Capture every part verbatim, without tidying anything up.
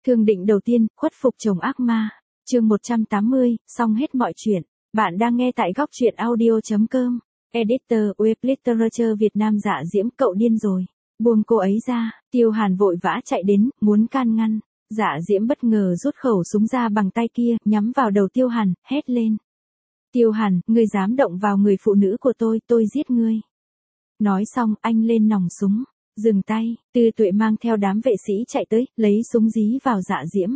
Thương định đầu tiên, khuất phục chồng ác ma. Chương một trăm tám mươi, xong hết mọi chuyện. Bạn đang nghe tại góc truyện audio chấm com. Editor Web Literature Việt Nam. Dạ Diễm, cậu điên rồi. Buông cô ấy ra. Tiêu Hàn vội vã chạy đến, muốn can ngăn. Dạ Diễm bất ngờ rút khẩu súng ra bằng tay kia, nhắm vào đầu Tiêu Hàn, hét lên. Tiêu Hàn, ngươi dám động vào người phụ nữ của tôi, tôi giết ngươi. Nói xong, anh lên nòng súng. Dừng tay, Tư Tuệ mang theo đám vệ sĩ chạy tới, lấy súng dí vào Dạ Diễm.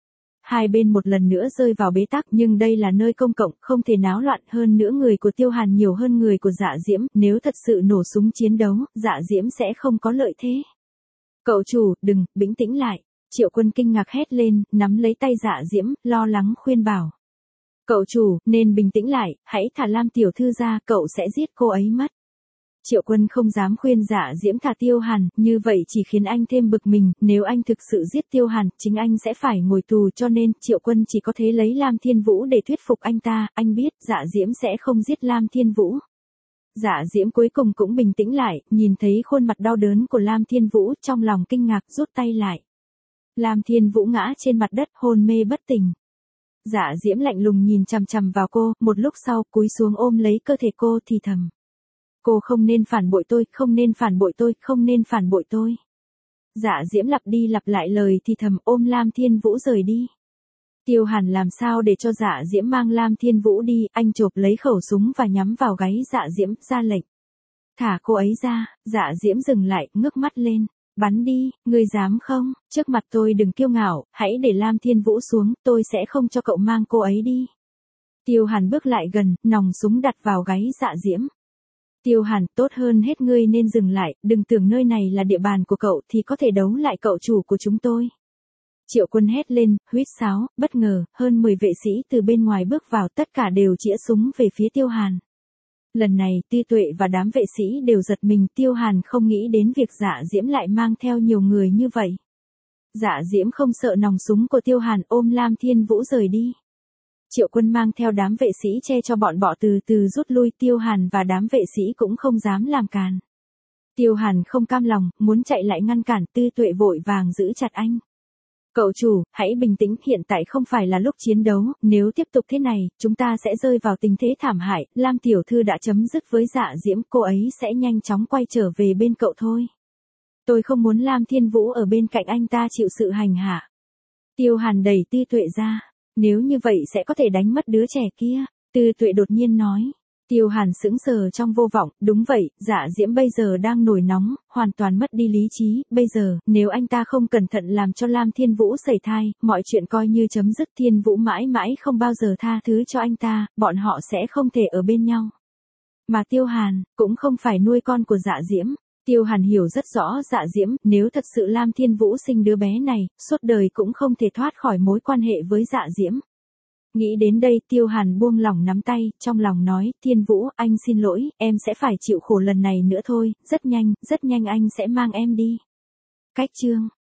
Hai bên một lần nữa rơi vào bế tắc, nhưng đây là nơi công cộng, không thể náo loạn, hơn nữa người của Tiêu Hàn nhiều hơn người của Dạ Diễm, nếu thật sự nổ súng chiến đấu, Dạ Diễm sẽ không có lợi thế. Cậu chủ, đừng, bình tĩnh lại. Triệu Quân kinh ngạc hét lên, nắm lấy tay Dạ Diễm, lo lắng khuyên bảo. Cậu chủ, nên bình tĩnh lại, hãy thả Lam tiểu thư ra, cậu sẽ giết cô ấy mất. Triệu Quân không dám khuyên Dạ Diễm thả Tiêu Hàn, như vậy chỉ khiến anh thêm bực mình, nếu anh thực sự giết Tiêu Hàn, chính anh sẽ phải ngồi tù, cho nên Triệu Quân chỉ có thể lấy Lam Thiên Vũ để thuyết phục anh ta, anh biết Dạ Diễm sẽ không giết Lam Thiên Vũ. Dạ Diễm cuối cùng cũng bình tĩnh lại, nhìn thấy khuôn mặt đau đớn của Lam Thiên Vũ, trong lòng kinh ngạc rút tay lại. Lam Thiên Vũ ngã trên mặt đất hôn mê bất tỉnh. Dạ Diễm lạnh lùng nhìn chằm chằm vào cô, một lúc sau cúi xuống ôm lấy cơ thể cô thì thầm. Cô không nên phản bội tôi, không nên phản bội tôi, không nên phản bội tôi. Dạ Diễm lặp đi lặp lại lời thì thầm, ôm Lam Thiên Vũ rời đi. Tiêu Hàn làm sao để cho Dạ Diễm mang Lam Thiên Vũ đi, anh chộp lấy khẩu súng và nhắm vào gáy Dạ Diễm, ra lệnh. Thả cô ấy ra. Dạ Diễm dừng lại, ngước mắt lên. Bắn đi, ngươi dám không? Trước mặt tôi đừng kiêu ngạo, hãy để Lam Thiên Vũ xuống, tôi sẽ không cho cậu mang cô ấy đi. Tiêu Hàn bước lại gần, nòng súng đặt vào gáy Dạ Diễm. Tiêu Hàn, tốt hơn hết ngươi nên dừng lại, đừng tưởng nơi này là địa bàn của cậu thì có thể đấu lại cậu chủ của chúng tôi. Triệu Quân hét lên, huýt sáo, bất ngờ, hơn mười vệ sĩ từ bên ngoài bước vào, tất cả đều chĩa súng về phía Tiêu Hàn. Lần này, Tư Tuệ và đám vệ sĩ đều giật mình, Tiêu Hàn không nghĩ đến việc Dạ Diễm lại mang theo nhiều người như vậy. Dạ Diễm không sợ nòng súng của Tiêu Hàn, ôm Lam Thiên Vũ rời đi. Triệu Quân mang theo đám vệ sĩ che cho bọn bọ từ từ rút lui, Tiêu Hàn và đám vệ sĩ cũng không dám làm càn. Tiêu Hàn không cam lòng, muốn chạy lại ngăn cản, Tư Tuệ vội vàng giữ chặt anh. Cậu chủ, hãy bình tĩnh, hiện tại không phải là lúc chiến đấu, nếu tiếp tục thế này, chúng ta sẽ rơi vào tình thế thảm hại, Lam tiểu thư đã chấm dứt với Dạ Diễm, cô ấy sẽ nhanh chóng quay trở về bên cậu thôi. Tôi không muốn Lam Thiên Vũ ở bên cạnh anh ta chịu sự hành hạ. Tiêu Hàn đẩy Tư Tuệ ra. Nếu như vậy sẽ có thể đánh mất đứa trẻ kia, Tư Tuệ đột nhiên nói. Tiêu Hàn sững sờ trong vô vọng, đúng vậy, Dạ Diễm bây giờ đang nổi nóng, hoàn toàn mất đi lý trí, bây giờ, nếu anh ta không cẩn thận làm cho Lam Thiên Vũ sẩy thai, mọi chuyện coi như chấm dứt, Thiên Vũ mãi mãi không bao giờ tha thứ cho anh ta, bọn họ sẽ không thể ở bên nhau. Mà Tiêu Hàn, cũng không phải nuôi con của Dạ Diễm. Tiêu Hàn hiểu rất rõ Dạ Diễm, nếu thật sự Lam Thiên Vũ sinh đứa bé này, suốt đời cũng không thể thoát khỏi mối quan hệ với Dạ Diễm. Nghĩ đến đây, Tiêu Hàn buông lỏng nắm tay, trong lòng nói, Thiên Vũ, anh xin lỗi, em sẽ phải chịu khổ lần này nữa thôi, rất nhanh, rất nhanh anh sẽ mang em đi. Cách chương